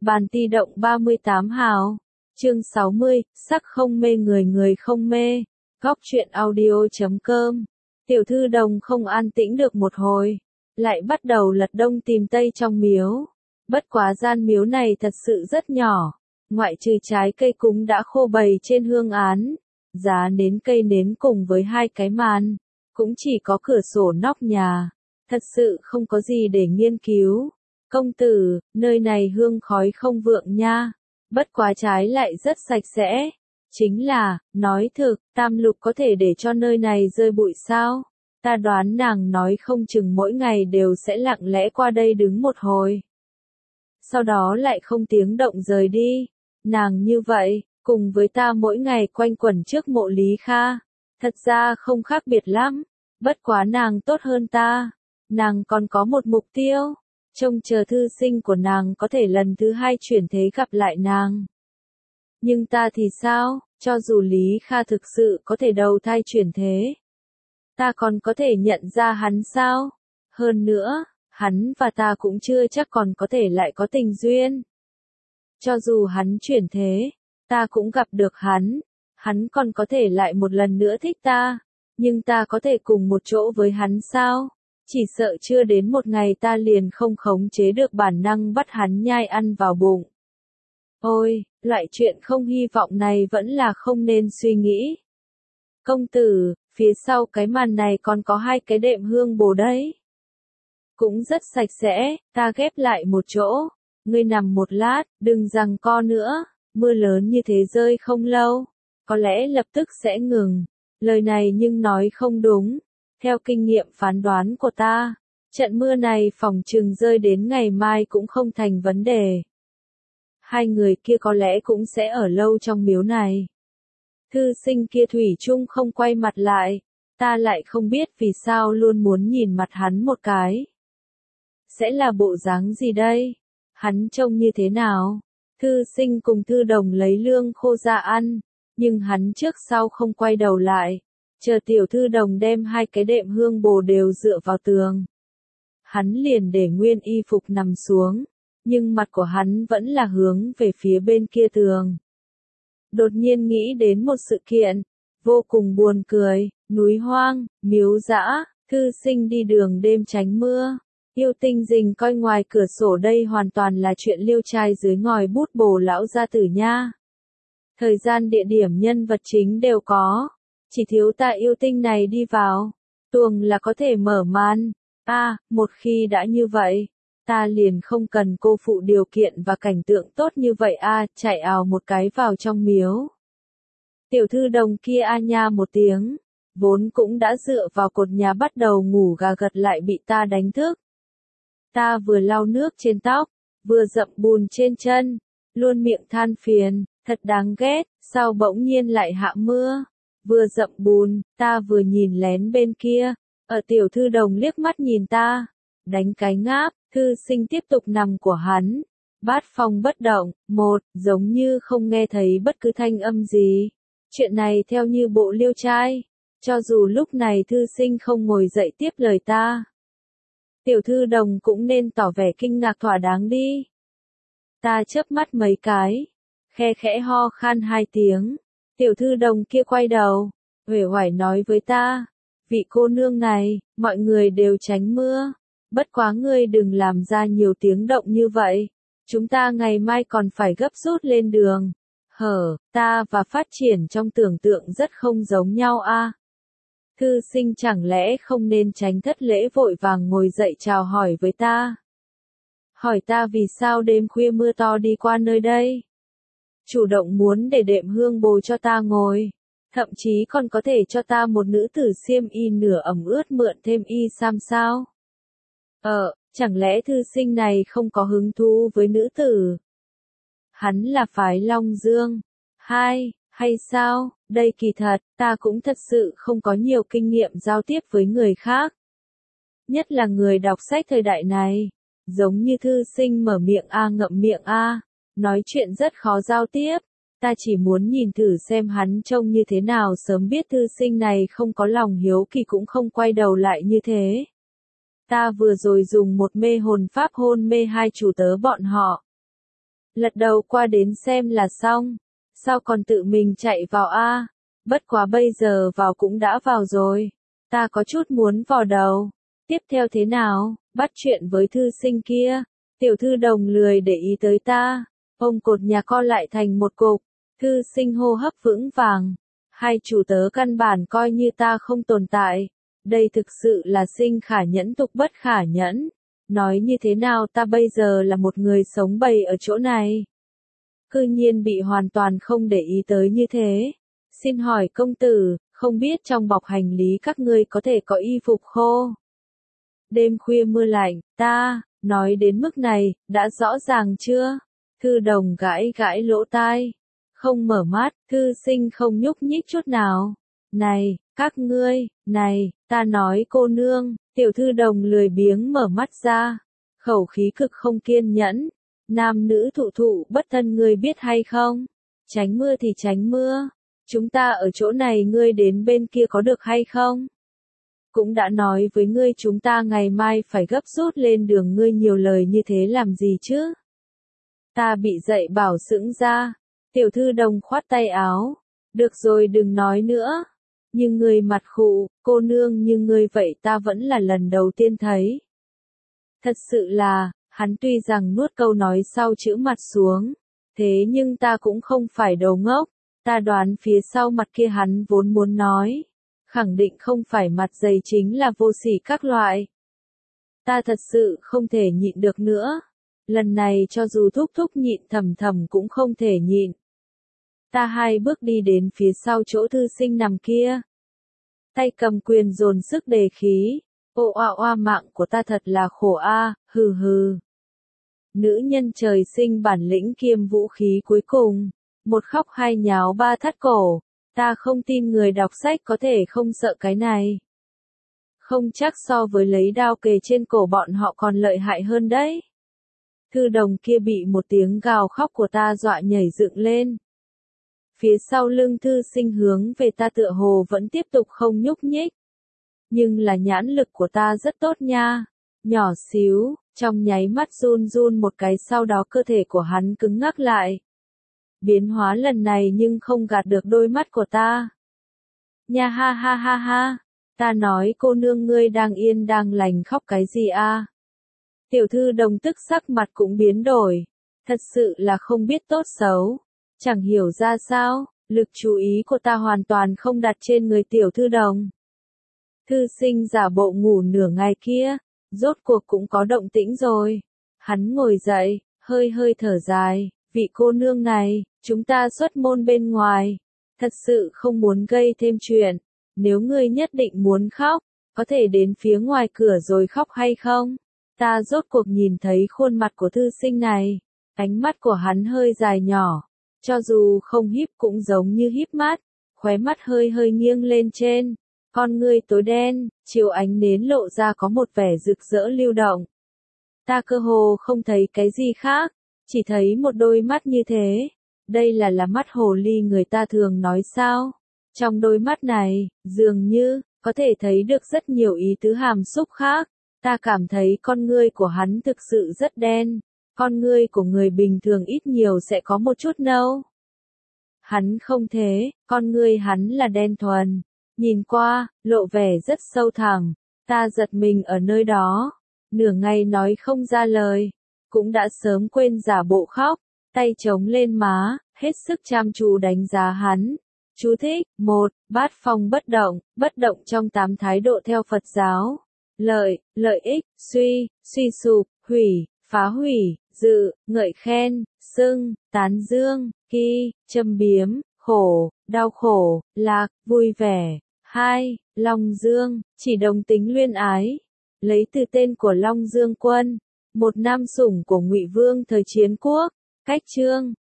Bàn ti động 38 hào. Chương 60, sắc không mê người người không mê. Góc truyện audio.com. Tiểu thư Đồng không an tĩnh được một hồi, lại bắt đầu lật đông tìm tây trong miếu. Bất quá gian miếu này thật sự rất nhỏ, ngoại trừ trái cây cúng đã khô bày trên hương án, giá nến cây nến cùng với hai cái màn, cũng chỉ có cửa sổ nóc nhà, thật sự không có gì để nghiên cứu. Công tử, nơi này hương khói không vượng nha, bất quá trái lại rất sạch sẽ. Chính là, nói thực, Tam Lục có thể để cho nơi này rơi bụi sao? Ta đoán nàng nói không chừng mỗi ngày đều sẽ lặng lẽ qua đây đứng một hồi. Sau đó lại không tiếng động rời đi. Nàng như vậy, cùng với ta mỗi ngày quanh quẩn trước mộ Lý Kha, thật ra không khác biệt lắm. Bất quá nàng tốt hơn ta. Nàng còn có một mục tiêu, trông chờ thư sinh của nàng có thể lần thứ hai chuyển thế gặp lại nàng. Nhưng ta thì sao, cho dù Lý Kha thực sự có thể đầu thai chuyển thế, ta còn có thể nhận ra hắn sao? Hơn nữa, hắn và ta cũng chưa chắc còn có thể lại có tình duyên. Cho dù hắn chuyển thế, ta cũng gặp được hắn còn có thể lại một lần nữa thích ta, nhưng ta có thể cùng một chỗ với hắn sao? Chỉ sợ chưa đến một ngày ta liền không khống chế được bản năng bắt hắn nhai ăn vào bụng. Ôi, loại chuyện không hy vọng này vẫn là không nên suy nghĩ. Công tử, phía sau cái màn này còn có hai cái đệm hương bồ đấy. Cũng rất sạch sẽ, ta ghép lại một chỗ. Ngươi nằm một lát, đừng giằng co nữa, mưa lớn như thế rơi không lâu, có lẽ lập tức sẽ ngừng. Lời này nhưng nói không đúng. Theo kinh nghiệm phán đoán của ta, trận mưa này phỏng chừng rơi đến ngày mai cũng không thành vấn đề. Hai người kia có lẽ cũng sẽ ở lâu trong miếu này. Thư sinh kia thủy chung không quay mặt lại, ta lại không biết vì sao luôn muốn nhìn mặt hắn một cái. Sẽ là bộ dáng gì đây? Hắn trông như thế nào? Thư sinh cùng Thư Đồng lấy lương khô ra ăn, nhưng hắn trước sau không quay đầu lại, chờ tiểu Thư Đồng đem hai cái đệm hương bồ đều dựa vào tường. Hắn liền để nguyên y phục nằm xuống, nhưng mặt của hắn vẫn là hướng về phía bên kia tường. Đột nhiên nghĩ đến một sự kiện, vô cùng buồn cười, núi hoang, miếu dã, thư sinh đi đường đêm tránh mưa. Yêu Tinh rình coi ngoài cửa sổ đây hoàn toàn là chuyện liêu trai dưới ngòi bút Bồ lão gia tử nha. Thời gian địa điểm nhân vật chính đều có, chỉ thiếu ta Yêu Tinh này đi vào, tuồng là có thể mở màn. Một khi đã như vậy, ta liền không cần cô phụ điều kiện và cảnh tượng tốt như vậy chạy ào một cái vào trong miếu. Tiểu Thư Đồng kia nha một tiếng, vốn cũng đã dựa vào cột nhà bắt đầu ngủ gà gật lại bị ta đánh thức. Ta vừa lau nước trên tóc, vừa dậm bùn trên chân, luôn miệng than phiền, thật đáng ghét, sao bỗng nhiên lại hạ mưa. Vừa dậm bùn, ta vừa nhìn lén bên kia, ở Tiểu Thư Đồng liếc mắt nhìn ta, đánh cái ngáp, thư sinh tiếp tục nằm của hắn. Bát phong bất động, giống như không nghe thấy bất cứ thanh âm gì. Chuyện này theo như bộ liêu trai, cho dù lúc này thư sinh không ngồi dậy tiếp lời ta, Tiểu Thư Đồng cũng nên tỏ vẻ kinh ngạc thỏa đáng đi. Ta chớp mắt mấy cái, khe khẽ ho khan hai tiếng. Tiểu Thư Đồng kia quay đầu, uể oải nói với ta, vị cô nương này, mọi người đều tránh mưa, bất quá ngươi đừng làm ra nhiều tiếng động như vậy, chúng ta ngày mai còn phải gấp rút lên đường. Ta và phát triển trong tưởng tượng rất không giống nhau Thư sinh chẳng lẽ không nên tránh thất lễ vội vàng ngồi dậy chào hỏi với ta. Hỏi ta vì sao đêm khuya mưa to đi qua nơi đây. Chủ động muốn để đệm hương bồ cho ta ngồi. Thậm chí còn có thể cho ta một nữ tử xiêm y nửa ẩm ướt mượn thêm y sam sao. Chẳng lẽ thư sinh này không có hứng thú với nữ tử? Hắn là phái Long Dương. Hay sao, đây kỳ thật, ta cũng thật sự không có nhiều kinh nghiệm giao tiếp với người khác. Nhất là người đọc sách thời đại này, giống như thư sinh mở miệng ngậm miệng nói chuyện rất khó giao tiếp. Ta chỉ muốn nhìn thử xem hắn trông như thế nào sớm biết thư sinh này không có lòng hiếu kỳ cũng không quay đầu lại như thế. Ta vừa rồi dùng một mê hồn pháp hôn mê hai chủ tớ bọn họ. lật đầu qua đến xem là xong. Sao còn tự mình chạy vào a? Bất quá bây giờ vào cũng đã vào rồi. Ta có chút muốn vào đầu. Tiếp theo thế nào? Bắt chuyện với thư sinh kia. Tiểu thư Đồng lười để ý tới ta. Ông cột nhà co lại thành một cục. Thư sinh hô hấp vững vàng. Hai chủ tớ căn bản coi như ta không tồn tại. Đây thực sự là sinh khả nhẫn tục bất khả nhẫn. Nói như thế nào ta bây giờ là một người sống bầy ở chỗ này. Cư nhiên bị hoàn toàn không để ý tới như thế. Xin hỏi công tử, không biết trong bọc hành lý các ngươi có thể có y phục khô. Đêm khuya mưa lạnh, ta, nói đến mức này, đã rõ ràng chưa? Thư Đồng gãi gãi lỗ tai. Không mở mắt, thư sinh không nhúc nhích chút nào. Này, các ngươi, này, ta nói cô nương, tiểu thư Đồng lười biếng mở mắt ra. Khẩu khí cực không kiên nhẫn. Nam nữ thụ thụ bất thân ngươi biết hay không? Tránh mưa thì tránh mưa. Chúng ta ở chỗ này ngươi đến bên kia có được hay không? Cũng đã nói với ngươi chúng ta ngày mai phải gấp rút lên đường, ngươi nhiều lời như thế làm gì chứ? Ta bị dậy bảo sững ra. Tiểu thư Đồng khoát tay áo. Được rồi đừng nói nữa. Nhưng ngươi mặt khụ, cô nương như ngươi vậy ta vẫn là lần đầu tiên thấy. Thật sự là, hắn tuy rằng nuốt câu nói sau chữ mặt xuống. Thế nhưng ta cũng không phải đầu ngốc. Ta đoán phía sau mặt kia hắn vốn muốn nói. Khẳng định không phải mặt dày chính là vô sỉ các loại. Ta thật sự không thể nhịn được nữa. Lần này cho dù thúc thúc nhịn thầm thầm cũng không thể nhịn. Ta hai bước đi đến phía sau chỗ thư sinh nằm kia. Tay cầm quyền dồn sức đề khí. Ô oa oa mạng của ta thật là khổ a, hừ hừ. Nữ nhân trời sinh bản lĩnh kiêm vũ khí cuối cùng. Một khóc hai nháo ba thắt cổ. Ta không tin người đọc sách có thể không sợ cái này. Không chắc so với lấy đao kề trên cổ bọn họ còn lợi hại hơn đấy. Thư Đồng kia bị một tiếng gào khóc của ta dọa nhảy dựng lên. Phía sau lưng thư sinh hướng về ta tựa hồ vẫn tiếp tục không nhúc nhích. Nhưng là nhãn lực của ta rất tốt nha. Nhỏ xíu, trong nháy mắt run run một cái sau đó cơ thể của hắn cứng ngắc lại. Biến hóa lần này nhưng không gạt được đôi mắt của ta. Nha ha ha ha ha. Ta nói cô nương ngươi đang yên đang lành khóc cái gì a? Tiểu thư Đồng tức sắc mặt cũng biến đổi. Thật sự là không biết tốt xấu. Chẳng hiểu ra sao, lực chú ý của ta hoàn toàn không đặt trên người tiểu thư Đồng. Thư sinh giả bộ ngủ nửa ngày kia, rốt cuộc cũng có động tĩnh rồi. Hắn ngồi dậy, hơi hơi thở dài, vị cô nương này, chúng ta xuất môn bên ngoài. Thật sự không muốn gây thêm chuyện. Nếu ngươi nhất định muốn khóc, có thể đến phía ngoài cửa rồi khóc hay không? Ta rốt cuộc nhìn thấy khuôn mặt của thư sinh này. Ánh mắt của hắn hơi dài nhỏ. Cho dù không híp cũng giống như híp mắt. Khóe mắt hơi hơi nghiêng lên trên. Con ngươi tối đen, chiếu ánh nến lộ ra có một vẻ rực rỡ lưu động. Ta cơ hồ không thấy cái gì khác. Chỉ thấy một đôi mắt như thế. Đây là mắt hồ ly người ta thường nói sao? Trong đôi mắt này, dường như, có thể thấy được rất nhiều ý tứ hàm xúc khác. Ta cảm thấy con ngươi của hắn thực sự rất đen. Con ngươi của người bình thường ít nhiều sẽ có một chút nâu. Hắn không thế, con ngươi hắn là đen thuần. Nhìn qua, lộ vẻ rất sâu thẳm. Ta giật mình ở nơi đó. Nửa ngày nói không ra lời. Cũng đã sớm quên giả bộ khóc. Tay chống lên má, hết sức chăm chú đánh giá hắn. Chú thích, 1. Bát phong bất động trong 8 thái độ theo Phật giáo. Lợi, lợi ích, suy sụp, hủy, phá hủy, dự, ngợi khen, xưng, tán dương, kỳ, châm biếm, khổ, đau khổ, lạc, vui vẻ. 2. Long Dương, chỉ đồng tính luyên ái. Lấy từ tên của Long Dương Quân, một nam sủng của Ngụy Vương thời Chiến Quốc. Cách chương